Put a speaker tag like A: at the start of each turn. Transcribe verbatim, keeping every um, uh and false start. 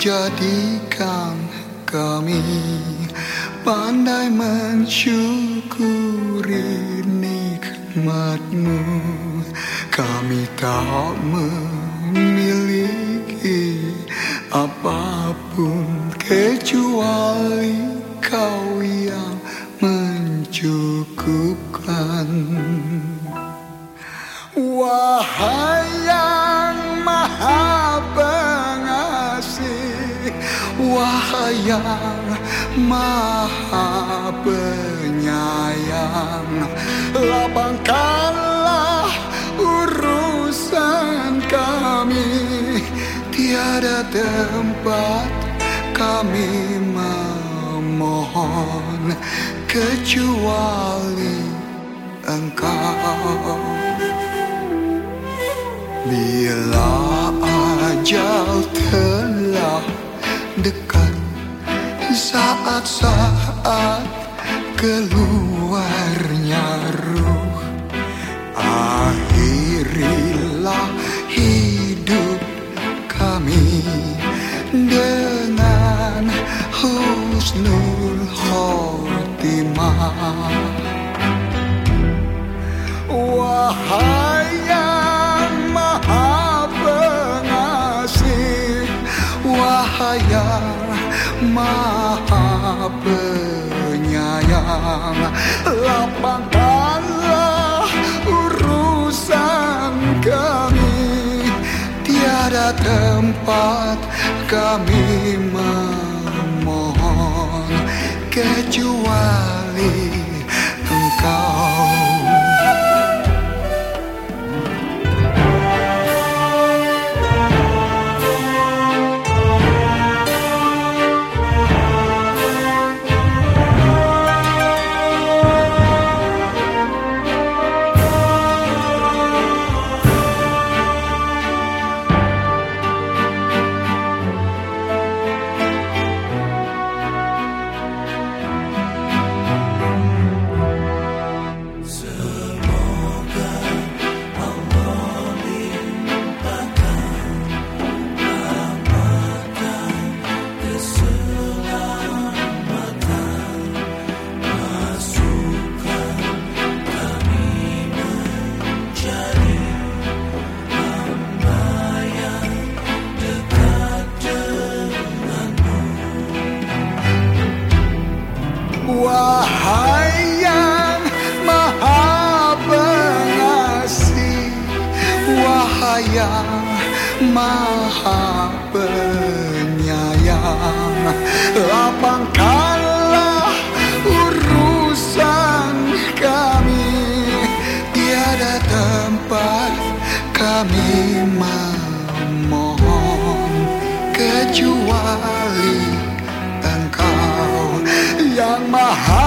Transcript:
A: jadikan kami pandai mensyukuri nikmat-Mu. Kami tak memiliki apapun kecuali Kau yang mencukupkan. Wahai yang Maha Pengasih, wahai yang Maha Penyayang, lapangkanlah urusan kami. Tiada tempat kami memohon kecuali Engkau. Bila ajal telah dekat, saat-saat keluarnya ruh, akhirilah hidup kami dengan husnul khotimah. Wahai yang Maha Pengasih, wahai yang Maha Penyayang, lapangkanlah urusan kami. Tiada tempat kami memohon kecuali Engkau. Wahai yang Maha Pengasih, wahai yang Maha Penyayang, lapangkanlah urusan kami. Tiada tempat kami memohon kecuali Engkau yang Maha